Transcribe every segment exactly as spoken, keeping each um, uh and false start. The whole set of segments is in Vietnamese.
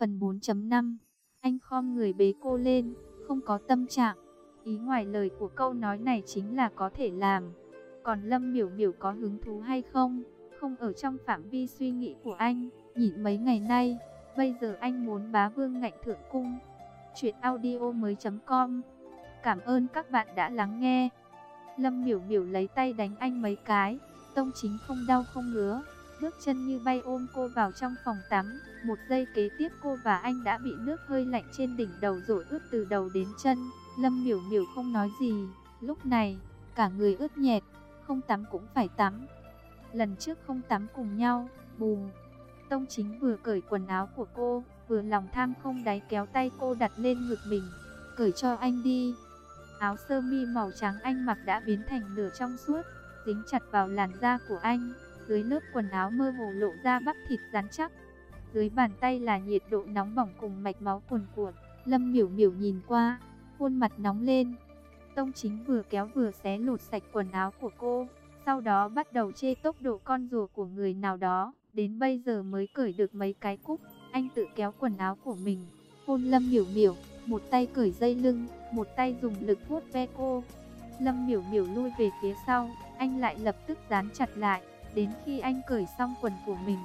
Phần bốn chấm năm. Anh khom người bế cô lên, không có tâm trạng. Ý ngoài lời của câu nói này chính là có thể làm. Còn Lâm Miểu Miểu có hứng thú hay không, không ở trong phạm vi suy nghĩ của anh. Nhịn mấy ngày nay, bây giờ anh muốn bá vương ngạnh thượng cung. Chuyện audio mới chấm com. Cảm ơn các bạn đã lắng nghe. Lâm Miểu Miểu lấy tay đánh anh mấy cái. Tông Chính không đau không ngứa, bước chân như bay ôm cô vào trong phòng tắm. Một giây kế tiếp cô và anh đã bị nước hơi lạnh trên đỉnh đầu dội ướt từ đầu đến chân. Lâm Miểu Miểu không nói gì. Lúc này, cả người ướt nhẹp, không tắm cũng phải tắm. Lần trước không tắm cùng nhau, bù. Tông Chính vừa cởi quần áo của cô, vừa lòng tham không đáy kéo tay cô đặt lên ngực mình. Cởi cho anh đi. Áo sơ mi màu trắng anh mặc đã biến thành nửa trong suốt, dính chặt vào làn da của anh. Dưới lớp quần áo mơ hồ lộ ra bắp thịt rắn chắc. Dưới bàn tay là nhiệt độ nóng bỏng cùng mạch máu cuồn cuộn. Lâm Miểu Miểu nhìn qua, khuôn mặt nóng lên. Tông Chính vừa kéo vừa xé lột sạch quần áo của cô, sau đó bắt đầu chê tốc độ con rùa của người nào đó. Đến bây giờ mới cởi được mấy cái cúc. Anh tự kéo quần áo của mình, hôn Lâm Miểu Miểu, một tay cởi dây lưng, một tay dùng lực vuốt ve cô. Lâm Miểu Miểu lui về phía sau, anh lại lập tức dán chặt lại, đến khi anh cởi xong quần của mình.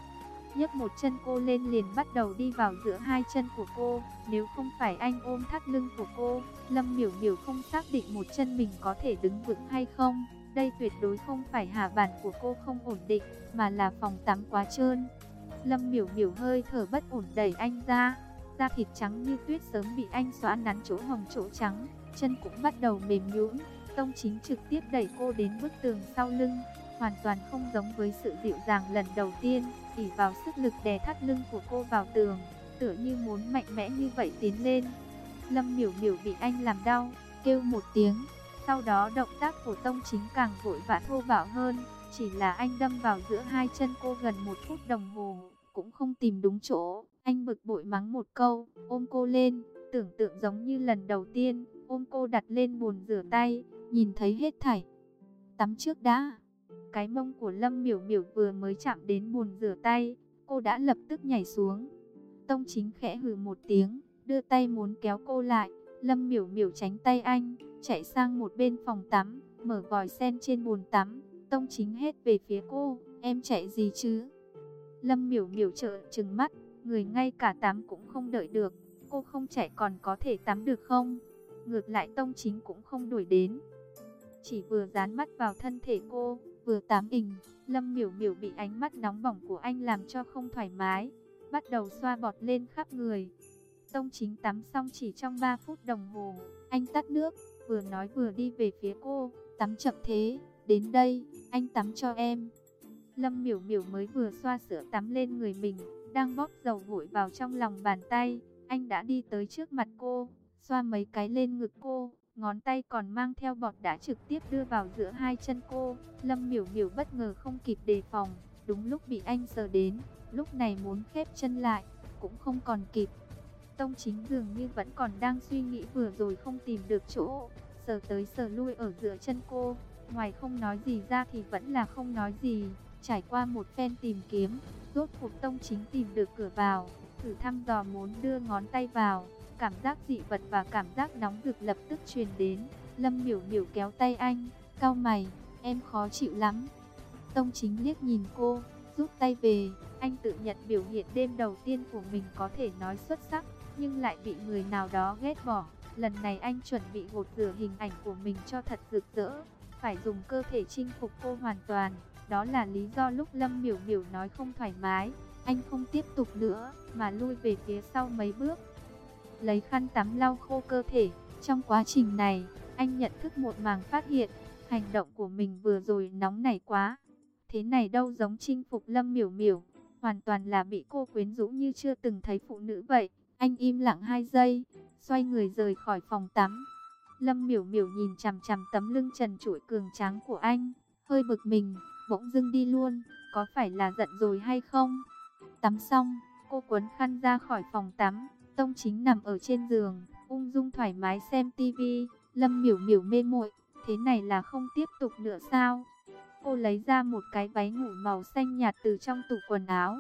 Nhấc một chân cô lên liền bắt đầu đi vào giữa hai chân của cô. Nếu không phải anh ôm thắt lưng của cô, Lâm Miểu Miểu không xác định một chân mình có thể đứng vững hay không. Đây tuyệt đối không phải hạ bản của cô không ổn định, mà là phòng tắm quá trơn. Lâm Miểu Miểu hơi thở bất ổn đẩy anh ra. Da thịt trắng như tuyết sớm bị anh xóa nắn chỗ hồng chỗ trắng, chân cũng bắt đầu mềm nhũn. Tông Chính trực tiếp đẩy cô đến bức tường sau lưng, hoàn toàn không giống với sự dịu dàng lần đầu tiên, ỷ vào sức lực đè thắt lưng của cô vào tường, tựa như muốn mạnh mẽ như vậy tiến lên. Lâm Miểu Miểu bị anh làm đau, kêu một tiếng. Sau đó động tác của Tông Chính càng vội vã thô bạo hơn, chỉ là anh đâm vào giữa hai chân cô gần một phút đồng hồ, cũng không tìm đúng chỗ. Anh bực bội mắng một câu, ôm cô lên, tưởng tượng giống như lần đầu tiên, ôm cô đặt lên bồn rửa tay, nhìn thấy hết thảy. Tắm trước đã. Cái mông của Lâm Miểu Miểu vừa mới chạm đến bồn rửa tay, cô đã lập tức nhảy xuống. Tông Chính khẽ hừ một tiếng, đưa tay muốn kéo cô lại. Lâm Miểu Miểu tránh tay anh, chạy sang một bên phòng tắm, mở vòi sen trên bồn tắm. Tông Chính hét về phía cô, em chạy gì chứ? Lâm Miểu Miểu trợn trừng mắt, người ngay cả tắm cũng không đợi được. Cô không chạy còn có thể tắm được không? Ngược lại Tông Chính cũng không đuổi đến, chỉ vừa dán mắt vào thân thể cô, vừa tắm ình. Lâm Miểu Miểu bị ánh mắt nóng bỏng của anh làm cho không thoải mái, bắt đầu xoa bọt lên khắp người. Tông Chính tắm xong chỉ trong ba phút đồng hồ, anh tắt nước, vừa nói vừa đi về phía cô, tắm chậm thế, đến đây, anh tắm cho em. Lâm Miểu Miểu mới vừa xoa sữa tắm lên người mình, đang bóp dầu gội vào trong lòng bàn tay, anh đã đi tới trước mặt cô, xoa mấy cái lên ngực cô, ngón tay còn mang theo bọt đã trực tiếp đưa vào giữa hai chân cô. Lâm Miểu Miểu bất ngờ không kịp đề phòng, đúng lúc bị anh sờ đến, lúc này muốn khép chân lại, cũng không còn kịp. Tông Chính dường như vẫn còn đang suy nghĩ vừa rồi không tìm được chỗ, sờ tới sờ lui ở giữa chân cô, ngoài không nói gì ra thì vẫn là không nói gì. Trải qua một phen tìm kiếm, rốt cuộc Tông Chính tìm được cửa vào, thử thăm dò muốn đưa ngón tay vào. Cảm giác dị vật và cảm giác nóng rực lập tức truyền đến. Lâm Miểu Miểu kéo tay anh, cau mày, em khó chịu lắm. Tông Chính liếc nhìn cô, rút tay về. Anh tự nhận biểu hiện đêm đầu tiên của mình có thể nói xuất sắc, nhưng lại bị người nào đó ghét bỏ. Lần này anh chuẩn bị gột rửa hình ảnh của mình cho thật rực rỡ, phải dùng cơ thể chinh phục cô hoàn toàn. Đó là lý do lúc Lâm Miểu Miểu nói không thoải mái, anh không tiếp tục nữa, mà lui về phía sau mấy bước, lấy khăn tắm lau khô cơ thể. Trong quá trình này, anh nhận thức một màng phát hiện, hành động của mình vừa rồi nóng nảy quá. Thế này đâu giống chinh phục Lâm Miểu Miểu, hoàn toàn là bị cô quyến rũ như chưa từng thấy phụ nữ vậy. Anh im lặng hai giây, xoay người rời khỏi phòng tắm. Lâm Miểu Miểu nhìn chằm chằm tấm lưng trần trụi cường tráng của anh, hơi bực mình, bỗng dưng đi luôn, có phải là giận rồi hay không? Tắm xong, cô quấn khăn ra khỏi phòng tắm. Tông Chính nằm ở trên giường, ung dung thoải mái xem tivi. Lâm Miểu Miểu mê muội, thế này là không tiếp tục nữa sao? Cô lấy ra một cái váy ngủ màu xanh nhạt từ trong tủ quần áo,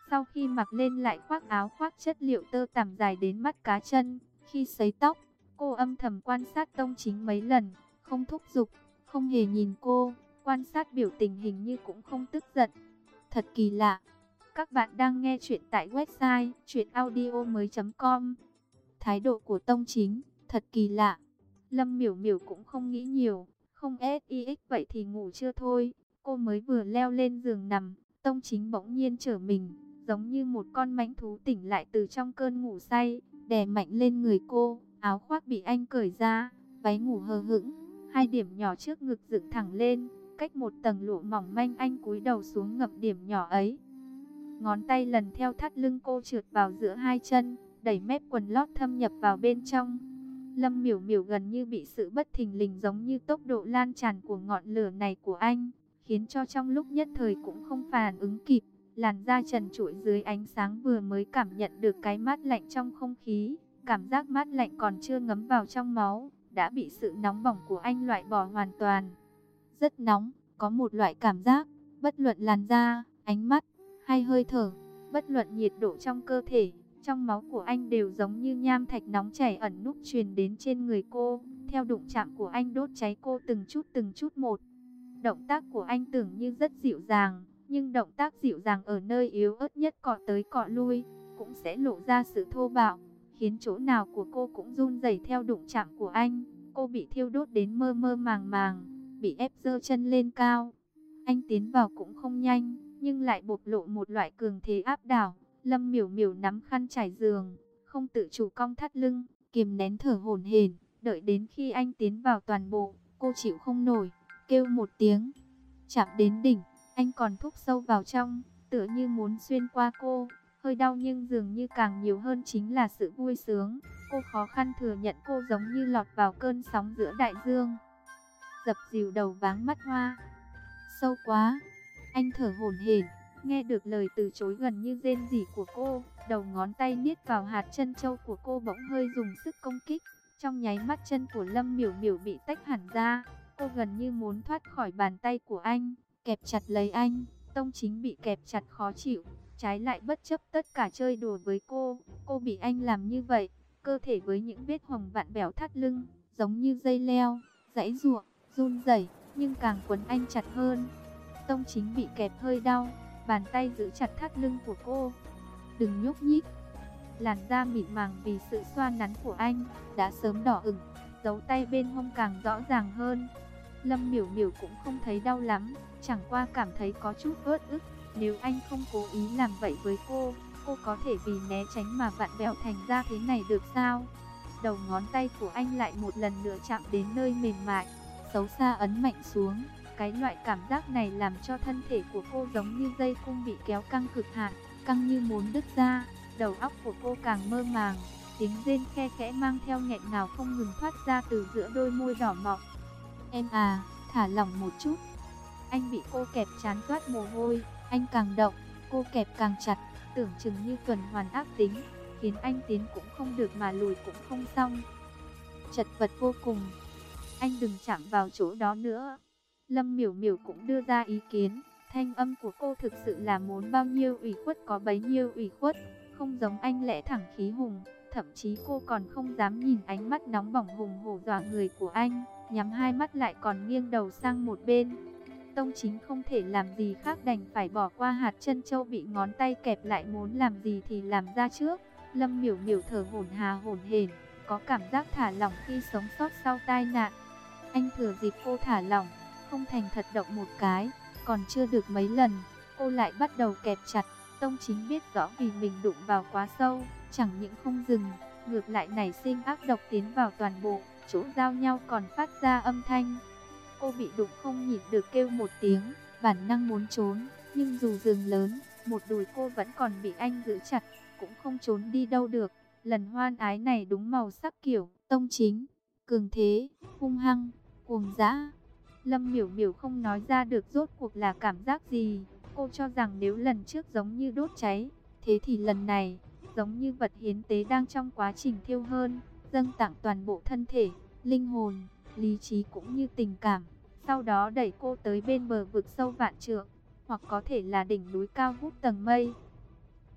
Sau khi mặc lên lại khoác áo khoác chất liệu tơ tằm dài đến mắt cá chân. Khi sấy tóc, cô âm thầm quan sát Tông Chính mấy lần, không thúc giục, không hề nhìn cô, quan sát biểu tình hình như cũng không tức giận. Thật kỳ lạ. Các bạn đang nghe chuyện tại website truyện audio mới chấm com. Thái độ của Tông Chính, thật kỳ lạ. Lâm Miểu Miểu cũng không nghĩ nhiều, không ét i ích vậy thì ngủ chưa thôi. Cô mới vừa leo lên giường nằm, Tông Chính bỗng nhiên trở mình, giống như một con mãnh thú tỉnh lại từ trong cơn ngủ say, đè mạnh lên người cô. Áo khoác bị anh cởi ra, váy ngủ hờ hững, hai điểm nhỏ trước ngực dựng thẳng lên, cách một tầng lụa mỏng manh. Anh cúi đầu xuống ngậm điểm nhỏ ấy. Ngón tay lần theo thắt lưng cô trượt vào giữa hai chân, đẩy mép quần lót thâm nhập vào bên trong. Lâm Miểu Miểu gần như bị sự bất thình lình giống như tốc độ lan tràn của ngọn lửa này của anh, khiến cho trong lúc nhất thời cũng không phản ứng kịp. Làn da trần trụi dưới ánh sáng vừa mới cảm nhận được cái mát lạnh trong không khí. Cảm giác mát lạnh còn chưa ngấm vào trong máu, đã bị sự nóng bỏng của anh loại bỏ hoàn toàn. Rất nóng, có một loại cảm giác, bất luận làn da, ánh mắt, hay hơi thở, bất luận nhiệt độ trong cơ thể, trong máu của anh đều giống như nham thạch nóng chảy ẩn núp truyền đến trên người cô. Theo đụng chạm của anh đốt cháy cô từng chút từng chút một. Động tác của anh tưởng như rất dịu dàng, nhưng động tác dịu dàng ở nơi yếu ớt nhất cọ tới cọ lui, cũng sẽ lộ ra sự thô bạo, khiến chỗ nào của cô cũng run rẩy theo đụng chạm của anh. Cô bị thiêu đốt đến mơ mơ màng màng, bị ép giơ chân lên cao. Anh tiến vào cũng không nhanh, nhưng lại bộc lộ một loại cường thế áp đảo. Lâm Miểu Miểu nắm khăn trải giường, không tự chủ cong thắt lưng, kiềm nén thở hổn hển, đợi đến khi anh tiến vào toàn bộ, cô chịu không nổi, kêu một tiếng. Chạm đến đỉnh, anh còn thúc sâu vào trong, tựa như muốn xuyên qua cô. Hơi đau nhưng dường như càng nhiều hơn chính là sự vui sướng. Cô khó khăn thừa nhận cô giống như lọt vào cơn sóng giữa đại dương. Dập dìu đầu váng mắt hoa. Sâu quá. Anh thở hổn hển, nghe được lời từ chối gần như rên rỉ của cô. Đầu ngón tay niết vào hạt chân châu của cô bỗng hơi dùng sức công kích. Trong nháy mắt chân của Lâm Miểu Miểu bị tách hẳn ra. Cô gần như muốn thoát khỏi bàn tay của anh, kẹp chặt lấy anh. Tông Chính bị kẹp chặt khó chịu, trái lại bất chấp tất cả chơi đùa với cô. Cô bị anh làm như vậy, cơ thể với những vết hồng vặn vẹo thắt lưng, giống như dây leo, giãy giụa, run rẩy, nhưng càng quấn anh chặt hơn. Tông Chính bị kẹp hơi đau, bàn tay giữ chặt thắt lưng của cô. Đừng nhúc nhích. Làn da mịn màng vì sự xoa nắn của anh, đã sớm đỏ ửng, dấu tay bên hông càng rõ ràng hơn. Lâm Miểu Miểu cũng không thấy đau lắm, chẳng qua cảm thấy có chút uất ức. Nếu anh không cố ý làm vậy với cô, cô có thể vì né tránh mà vặn vẹo thành ra thế này được sao? Đầu ngón tay của anh lại một lần nữa chạm đến nơi mềm mại, xấu xa ấn mạnh xuống. Cái loại cảm giác này làm cho thân thể của cô giống như dây cung bị kéo căng cực hạn, căng như muốn đứt ra. Đầu óc của cô càng mơ màng, tiếng rên khe khẽ mang theo nghẹn ngào không ngừng thoát ra từ giữa đôi môi đỏ mọng. Em à, thả lỏng một chút. Anh bị cô kẹp chán toát mồ hôi, anh càng động, cô kẹp càng chặt, tưởng chừng như tuần hoàn ác tính, khiến anh tiến cũng không được mà lùi cũng không xong. Chật vật vô cùng. Anh đừng chạm vào chỗ đó nữa. Lâm Miểu Miểu cũng đưa ra ý kiến. Thanh âm của cô thực sự là muốn bao nhiêu ủy khuất có bấy nhiêu ủy khuất, không giống anh lẽ thẳng khí hùng. Thậm chí cô còn không dám nhìn ánh mắt nóng bỏng hùng hổ dọa người của anh, nhắm hai mắt lại còn nghiêng đầu sang một bên. Tông Chính không thể làm gì khác đành phải bỏ qua hạt chân châu bị ngón tay kẹp lại, muốn làm gì thì làm ra trước. Lâm Miểu Miểu thở hổn hà hổn hển, có cảm giác thả lỏng khi sống sót sau tai nạn. Anh thừa dịp cô thả lỏng, không thành thật động một cái, còn chưa được mấy lần, cô lại bắt đầu kẹp chặt. Tông Chính biết rõ vì mình đụng vào quá sâu, chẳng những không dừng, ngược lại nảy sinh ác độc tiến vào toàn bộ, chỗ giao nhau còn phát ra âm thanh. Cô bị đụng không nhịn được kêu một tiếng, bản năng muốn trốn, nhưng dù giường lớn, một đùi cô vẫn còn bị anh giữ chặt, cũng không trốn đi đâu được. Lần hoan ái này đúng màu sắc kiểu Tông Chính, cường thế, hung hăng, cuồng dã. Lâm Miểu Miểu không nói ra được rốt cuộc là cảm giác gì. Cô cho rằng nếu lần trước giống như đốt cháy, thế thì lần này giống như vật hiến tế đang trong quá trình thiêu hơn, dâng tặng toàn bộ thân thể, linh hồn, lý trí cũng như tình cảm. Sau đó đẩy cô tới bên bờ vực sâu vạn trượng, hoặc có thể là đỉnh núi cao vút tầng mây.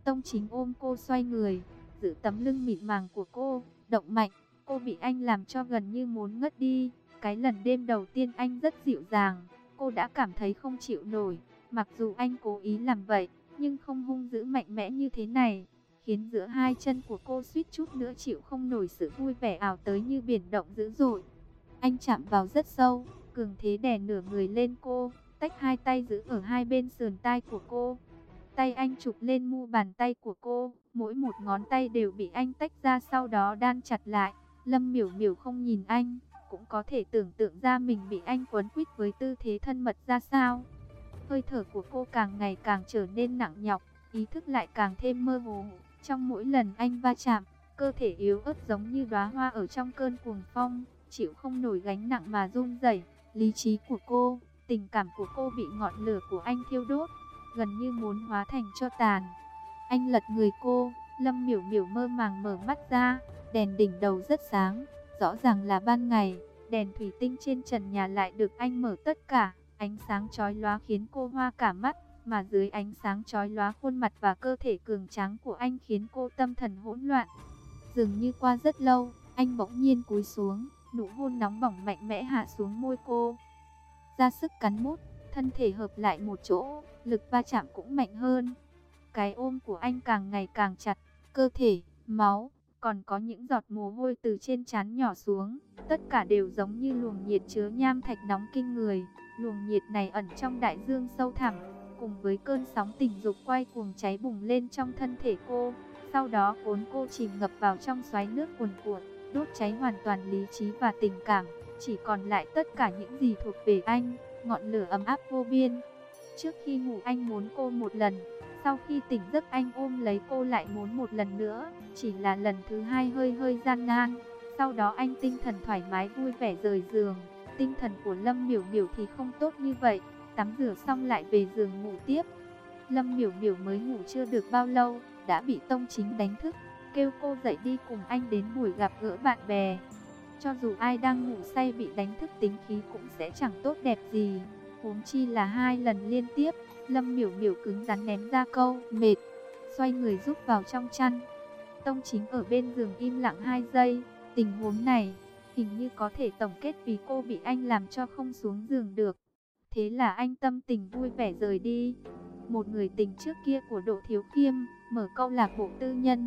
Tông Chính ôm cô xoay người, giữ tấm lưng mịn màng của cô, động mạnh. Cô bị anh làm cho gần như muốn ngất đi. Cái lần đêm đầu tiên anh rất dịu dàng, cô đã cảm thấy không chịu nổi. Mặc dù anh cố ý làm vậy, nhưng không hung dữ mạnh mẽ như thế này, khiến giữa hai chân của cô suýt chút nữa chịu không nổi sự vui vẻ ảo tới như biển động dữ dội. Anh chạm vào rất sâu, cường thế đè nửa người lên cô, tách hai tay giữ ở hai bên sườn tai của cô. Tay anh chụp lên mu bàn tay của cô, mỗi một ngón tay đều bị anh tách ra sau đó đan chặt lại. Lâm Miểu Miểu không nhìn anh, cũng có thể tưởng tượng ra mình bị anh quấn quýt với tư thế thân mật ra sao. Hơi thở của cô càng ngày càng trở nên nặng nhọc, ý thức lại càng thêm mơ hồ. Trong mỗi lần anh va chạm, cơ thể yếu ớt giống như đóa hoa ở trong cơn cuồng phong, chịu không nổi gánh nặng mà run rẩy. Lý trí của cô, tình cảm của cô bị ngọn lửa của anh thiêu đốt, gần như muốn hóa thành tro tàn. Anh lật người cô, Lâm Miểu Miểu mơ màng mở mắt ra, đèn đỉnh đầu rất sáng, rõ ràng là ban ngày. Đèn thủy tinh trên trần nhà lại được anh mở tất cả, ánh sáng chói lóa khiến cô hoa cả mắt, mà dưới ánh sáng chói lóa khuôn mặt và cơ thể cường tráng của anh khiến cô tâm thần hỗn loạn. Dường như qua rất lâu, anh bỗng nhiên cúi xuống, nụ hôn nóng bỏng mạnh mẽ hạ xuống môi cô. Ra sức cắn mút, thân thể hợp lại một chỗ, lực va chạm cũng mạnh hơn. Cái ôm của anh càng ngày càng chặt, cơ thể, máu, còn có những giọt mồ hôi từ trên trán nhỏ xuống, tất cả đều giống như luồng nhiệt chứa nham thạch nóng kinh người. Luồng nhiệt này ẩn trong đại dương sâu thẳm, cùng với cơn sóng tình dục quay cuồng cháy bùng lên trong thân thể cô, sau đó cuốn cô chìm ngập vào trong xoáy nước cuồn cuộn, đốt cháy hoàn toàn lý trí và tình cảm, chỉ còn lại tất cả những gì thuộc về anh, ngọn lửa ấm áp vô biên. Trước khi ngủ anh muốn cô một lần, sau khi tỉnh giấc anh ôm lấy cô lại muốn một lần nữa, chỉ là lần thứ hai hơi hơi gian nan. Sau đó anh tinh thần thoải mái vui vẻ rời giường. Tinh thần của Lâm Miểu Miểu thì không tốt như vậy, tắm rửa xong lại về giường ngủ tiếp. Lâm Miểu Miểu mới ngủ chưa được bao lâu, đã bị Tông Chính đánh thức, kêu cô dậy đi cùng anh đến buổi gặp gỡ bạn bè. Cho dù ai đang ngủ say bị đánh thức tính khí cũng sẽ chẳng tốt đẹp gì, huống chi là hai lần liên tiếp. Lâm Miểu Miểu cứng rắn ném ra câu mệt, xoay người rúc vào trong chăn. Tông Chính ở bên giường im lặng hai giây, tình huống này hình như có thể tổng kết vì cô bị anh làm cho không xuống giường được. Thế là anh tâm tình vui vẻ rời đi. Một người tình trước kia của Đỗ Thiếu Khiêm mở câu lạc bộ tư nhân.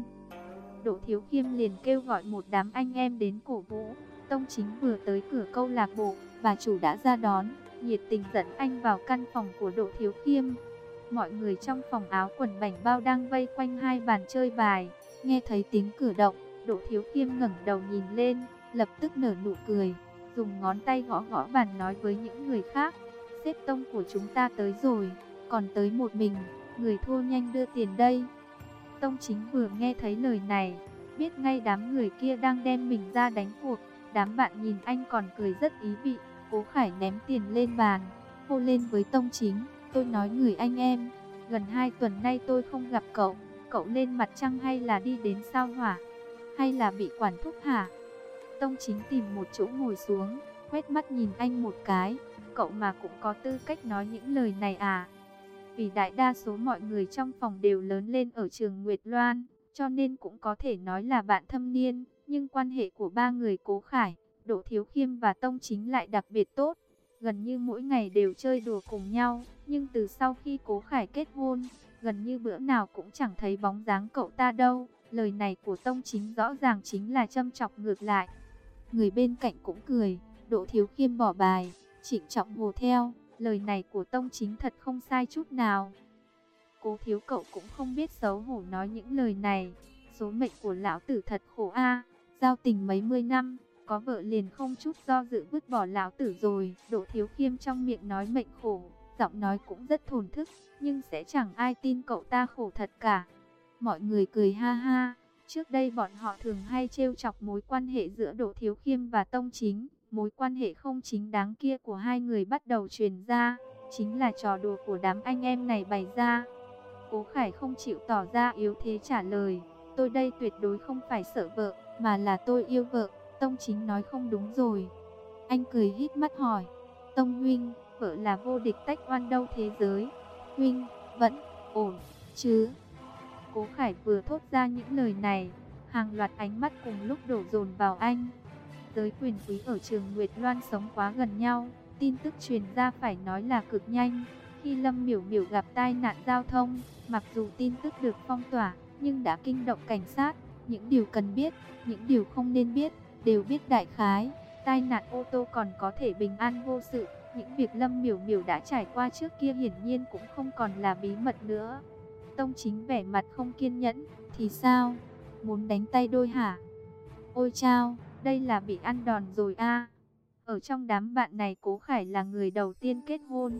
Đỗ Thiếu Khiêm liền kêu gọi một đám anh em đến cổ vũ. Tông Chính vừa tới cửa câu lạc bộ, bà chủ đã ra đón, nhiệt tình dẫn anh vào căn phòng của Đỗ Thiếu Khiêm. Mọi người trong phòng áo quần bảnh bao đang vây quanh hai bàn chơi bài. Nghe thấy tiếng cửa động, Đỗ Thiếu Khiêm ngẩng đầu nhìn lên, lập tức nở nụ cười, dùng ngón tay gõ gõ bàn nói với những người khác: "Sếp Tông của chúng ta tới rồi, còn tới một mình, người thua nhanh đưa tiền đây." Tông Chính vừa nghe thấy lời này, biết ngay đám người kia đang đem mình ra đánh cuộc. Đám bạn nhìn anh còn cười rất ý vị. Cố Khải ném tiền lên bàn, hô lên với Tông Chính: "Tôi nói người anh em, gần hai tuần nay tôi không gặp cậu, cậu lên mặt trăng hay là đi đến sao Hỏa, hay là bị quản thúc hả?" Tông Chính tìm một chỗ ngồi xuống, quét mắt nhìn anh một cái: "Cậu mà cũng có tư cách nói những lời này à?" Vì đại đa số mọi người trong phòng đều lớn lên ở trường Nguyệt Loan, cho nên cũng có thể nói là bạn thâm niên, nhưng quan hệ của ba người Cố Khải, Đỗ Thiếu Khiêm và Tông Chính lại đặc biệt tốt, gần như mỗi ngày đều chơi đùa cùng nhau. Nhưng từ sau khi Cố Khải kết hôn, gần như bữa nào cũng chẳng thấy bóng dáng cậu ta đâu. Lời này của Tông Chính rõ ràng chính là châm chọc ngược lại. Người bên cạnh cũng cười. Đỗ Thiếu Khiêm bỏ bài, trịnh trọng hùa theo. Lời này của Tông Chính thật không sai chút nào. Cố thiếu cậu cũng không biết xấu hổ nói những lời này. Số mệnh của lão tử thật khổ a. Giao tình mấy mươi năm, có vợ liền không chút do dự vứt bỏ lão tử rồi. Đỗ Thiếu Khiêm trong miệng nói mệnh khổ, giọng nói cũng rất thổn thức, nhưng sẽ chẳng ai tin cậu ta khổ thật cả. Mọi người cười ha ha. Trước đây bọn họ thường hay trêu chọc mối quan hệ giữa Đỗ Thiếu Khiêm và Tông Chính. Mối quan hệ không chính đáng kia của hai người bắt đầu truyền ra, chính là trò đùa của đám anh em này bày ra. Cố Khải không chịu tỏ ra yếu thế trả lời: "Tôi đây tuyệt đối không phải sợ vợ, mà là tôi yêu vợ." Tông Chính nói: "Không đúng rồi." Anh cười híp mắt hỏi: "Tông huynh, vợ là vô địch tách oan đâu thế giới, huynh vẫn ổn chứ?" Cố Khải vừa thốt ra những lời này, hàng loạt ánh mắt cùng lúc đổ dồn vào anh. Giới quyền quý ở Trường Nguyệt Loan sống quá gần nhau, tin tức truyền ra phải nói là cực nhanh. Khi Lâm Miểu Miểu gặp tai nạn giao thông, mặc dù tin tức được phong tỏa, nhưng đã kinh động cảnh sát. Những điều cần biết, những điều không nên biết, đều biết đại khái. Tai nạn ô tô còn có thể bình an vô sự, những việc Lâm Miểu Miểu đã trải qua trước kia hiển nhiên cũng không còn là bí mật nữa. Tông Chính vẻ mặt không kiên nhẫn, thì sao? Muốn đánh tay đôi hả? Ôi chao, đây là bị ăn đòn rồi a. Ở trong đám bạn này Cố Khải là người đầu tiên kết hôn.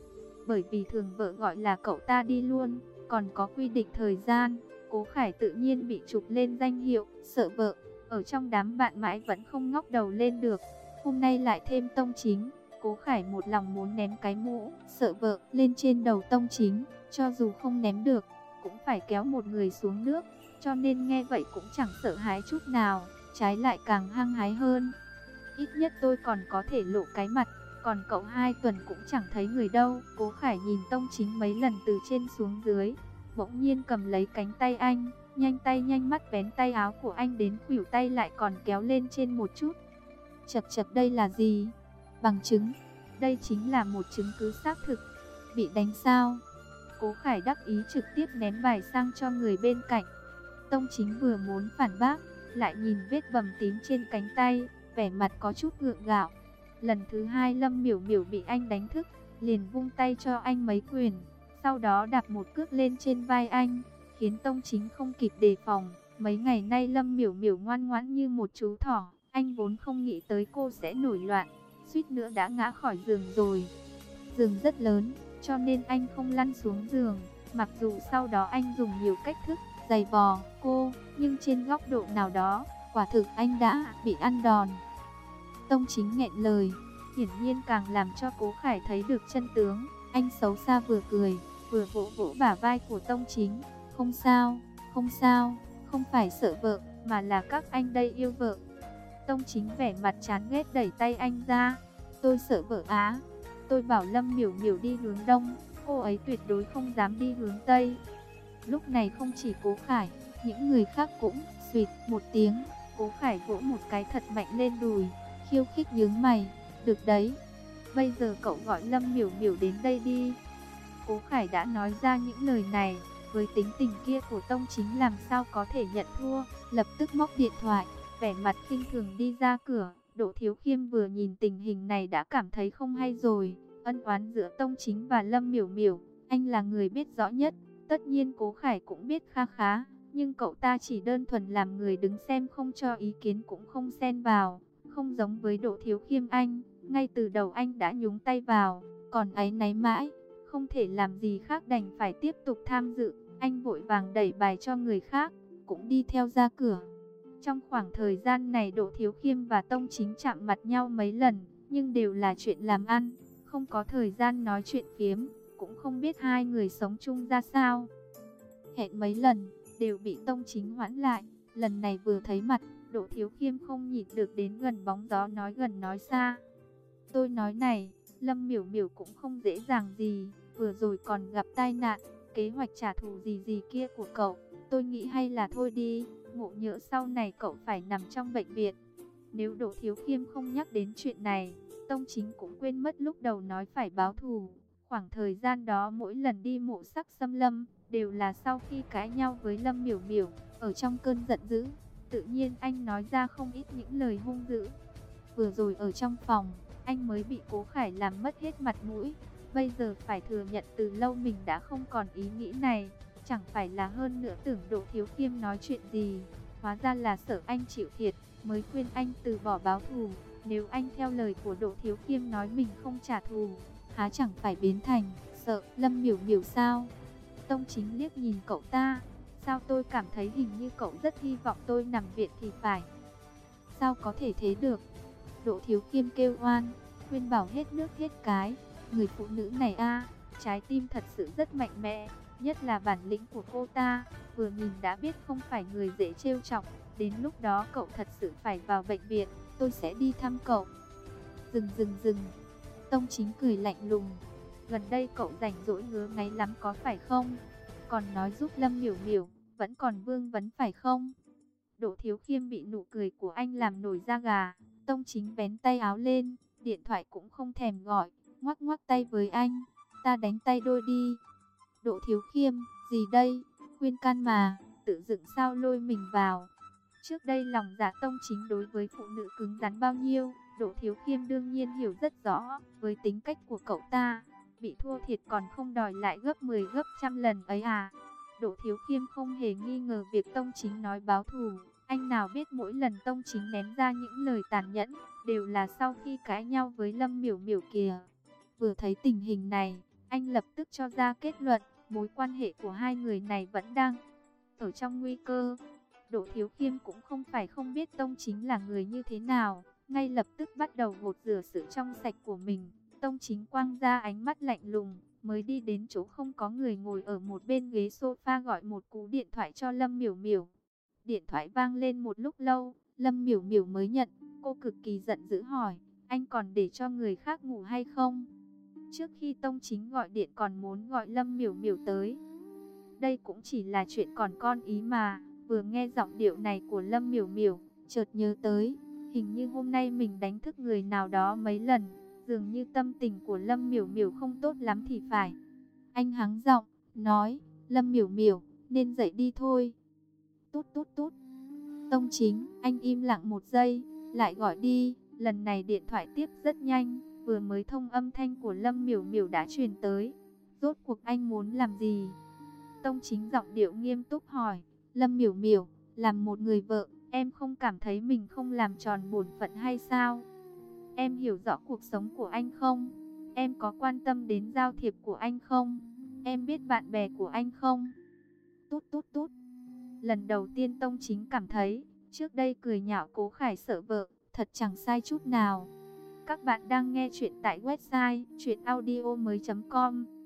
Bởi vì thường vợ gọi là cậu ta đi luôn, còn có quy định thời gian, Cố Khải tự nhiên bị chụp lên danh hiệu sợ vợ. Ở trong đám bạn mãi vẫn không ngóc đầu lên được. Hôm nay lại thêm Tông Chính, Cố Khải một lòng muốn ném cái mũ sợ vợ lên trên đầu Tông Chính, cho dù không ném được, cũng phải kéo một người xuống nước, cho nên nghe vậy cũng chẳng sợ hãi chút nào, trái lại càng hăng hái hơn. Ít nhất tôi còn có thể lộ cái mặt, còn cậu hai tuần cũng chẳng thấy người đâu. Cố Khải nhìn Tông Chính mấy lần từ trên xuống dưới, bỗng nhiên cầm lấy cánh tay anh, nhanh tay nhanh mắt vén tay áo của anh đến khuỷu tay lại còn kéo lên trên một chút. Chật chật, đây là gì? Bằng chứng. Đây chính là một chứng cứ xác thực. Bị đánh sao? Cố Khải đắc ý trực tiếp ném bài sang cho người bên cạnh. Tông Chính vừa muốn phản bác, lại nhìn vết bầm tím trên cánh tay, vẻ mặt có chút gượng gạo. Lần thứ hai Lâm Miểu Miểu bị anh đánh thức, liền vung tay cho anh mấy quyền, sau đó đạp một cước lên trên vai anh, khiến Tông Chính không kịp đề phòng. Mấy ngày nay Lâm Miểu Miểu ngoan ngoãn như một chú thỏ, anh vốn không nghĩ tới cô sẽ nổi loạn, suýt nữa đã ngã khỏi giường rồi. Giường rất lớn, cho nên anh không lăn xuống giường, mặc dù sau đó anh dùng nhiều cách thức giày vò cô, nhưng trên góc độ nào đó, quả thực anh đã bị ăn đòn. Tông Chính nghẹn lời, hiển nhiên càng làm cho Cố Khải thấy được chân tướng. Anh xấu xa vừa cười, vừa vỗ vỗ bả vai của Tông Chính. Không sao, không sao, không phải sợ vợ, mà là các anh đây yêu vợ. Tông Chính vẻ mặt chán ghét đẩy tay anh ra. Tôi sợ vợ á. Tôi bảo Lâm Miểu Miểu đi hướng đông, cô ấy tuyệt đối không dám đi hướng tây. Lúc này không chỉ Cố Khải, những người khác cũng suýt một tiếng. Cố Khải vỗ một cái thật mạnh lên đùi, khiêu khích nhướng mày. Được đấy, bây giờ cậu gọi Lâm Miểu Miểu đến đây đi. Cố Khải đã nói ra những lời này, với tính tình kia của Tông Chính làm sao có thể nhận thua, lập tức móc điện thoại, vẻ mặt khinh thường đi ra cửa. Đỗ Thiếu Khiêm vừa nhìn tình hình này đã cảm thấy không hay rồi. Ân oán giữa Tông Chính và Lâm Miểu Miểu, anh là người biết rõ nhất. Tất nhiên Cố Khải cũng biết kha khá, nhưng cậu ta chỉ đơn thuần làm người đứng xem, không cho ý kiến cũng không xen vào. Không giống với Đỗ Thiếu Khiêm, anh ngay từ đầu anh đã nhúng tay vào, còn áy náy mãi, không thể làm gì khác đành phải tiếp tục tham dự. Anh vội vàng đẩy bài cho người khác, cũng đi theo ra cửa. Trong khoảng thời gian này Đỗ Thiếu Khiêm và Tông Chính chạm mặt nhau mấy lần, nhưng đều là chuyện làm ăn, không có thời gian nói chuyện phiếm, cũng không biết hai người sống chung ra sao. Hẹn mấy lần, đều bị Tông Chính hoãn lại. Lần này vừa thấy mặt, Đỗ Thiếu Khiêm không nhịn được đến gần bóng gió nói gần nói xa. Tôi nói này, Lâm Miểu Miểu cũng không dễ dàng gì, vừa rồi còn gặp tai nạn, kế hoạch trả thù gì gì kia của cậu, tôi nghĩ hay là thôi đi, ngộ nhỡ sau này cậu phải nằm trong bệnh viện. Nếu Đỗ Thiếu Khiêm không nhắc đến chuyện này, Tông Chính cũng quên mất lúc đầu nói phải báo thù. Khoảng thời gian đó mỗi lần đi Mộ Sắc Xâm Lâm, đều là sau khi cãi nhau với Lâm Miểu Miểu, ở trong cơn giận dữ, tự nhiên anh nói ra không ít những lời hung dữ. Vừa rồi ở trong phòng, anh mới bị Cố Khải làm mất hết mặt mũi. Bây giờ phải thừa nhận từ lâu mình đã không còn ý nghĩ này. Chẳng phải là hơn nữa tưởng Đỗ Thiếu Khiêm nói chuyện gì, hóa ra là sợ anh chịu thiệt, mới khuyên anh từ bỏ báo thù. Nếu anh theo lời của Đỗ Thiếu Khiêm nói mình không trả thù, há chẳng phải biến thành sợ Lâm Miểu Miểu sao? Tông Chính liếc nhìn cậu ta. Sao tôi cảm thấy hình như cậu rất hy vọng tôi nằm viện thì phải. Sao có thể thế được? Đỗ Thiếu Khiêm kêu oan, khuyên bảo hết nước hết cái. Người phụ nữ này a, trái tim thật sự rất mạnh mẽ, nhất là bản lĩnh của cô ta, vừa nhìn đã biết không phải người dễ trêu chọc. Đến lúc đó cậu thật sự phải vào bệnh viện, tôi sẽ đi thăm cậu. Dừng dừng dừng. Tông Chính cười lạnh lùng. Gần đây cậu rảnh rỗi ngứa ngáy lắm có phải không? Còn nói giúp Lâm Miểu Miểu, vẫn còn vương vấn phải không? Đỗ Thiếu Khiêm bị nụ cười của anh làm nổi da gà. Tông Chính vén tay áo lên, điện thoại cũng không thèm gọi, ngoắc ngoắc tay với anh. Ta đánh tay đôi đi. Đỗ Thiếu Khiêm, gì đây? Khuyên can mà, tự dựng sao lôi mình vào. Trước đây lòng dạ Tông Chính đối với phụ nữ cứng rắn bao nhiêu, Đỗ Thiếu Khiêm đương nhiên hiểu rất rõ. Với tính cách của cậu ta, bị thua thiệt còn không đòi lại gấp mười gấp trăm lần ấy à? Đỗ Thiếu Khiêm không hề nghi ngờ việc Tông Chính nói báo thù. Anh nào biết mỗi lần Tông Chính ném ra những lời tàn nhẫn, đều là sau khi cãi nhau với Lâm Miểu Miểu kìa. Vừa thấy tình hình này, anh lập tức cho ra kết luận, mối quan hệ của hai người này vẫn đang ở trong nguy cơ. Đỗ Thiếu Khiêm cũng không phải không biết Tông Chính là người như thế nào, ngay lập tức bắt đầu gột rửa sự trong sạch của mình. Tông Chính quăng ra ánh mắt lạnh lùng, mới đi đến chỗ không có người ngồi ở một bên ghế sofa gọi một cú điện thoại cho Lâm Miểu Miểu. Điện thoại vang lên một lúc lâu, Lâm Miểu Miểu mới nhận, cô cực kỳ giận dữ hỏi, anh còn để cho người khác ngủ hay không? Trước khi Tông Chính gọi điện còn muốn gọi Lâm Miểu Miểu tới. Đây cũng chỉ là chuyện còn con ý mà. Vừa nghe giọng điệu này của Lâm Miểu Miểu, chợt nhớ tới, hình như hôm nay mình đánh thức người nào đó mấy lần, dường như tâm tình của Lâm Miểu Miểu không tốt lắm thì phải. Anh hắng giọng, nói, Lâm Miểu Miểu, nên dậy đi thôi. Tút tút tút. Tông Chính, anh im lặng một giây, lại gọi đi, lần này điện thoại tiếp rất nhanh, vừa mới thông âm thanh của Lâm Miểu Miểu đã truyền tới. Rốt cuộc anh muốn làm gì? Tông Chính giọng điệu nghiêm túc hỏi. Lâm Miểu Miểu, làm một người vợ, em không cảm thấy mình không làm tròn bổn phận hay sao? Em hiểu rõ cuộc sống của anh không? Em có quan tâm đến giao thiệp của anh không? Em biết bạn bè của anh không? Tút tút tút. Lần đầu tiên Tông Chính cảm thấy, trước đây cười nhạo Cố Khải sợ vợ, thật chẳng sai chút nào. Các bạn đang nghe chuyện tại website truyện audio mới chấm com.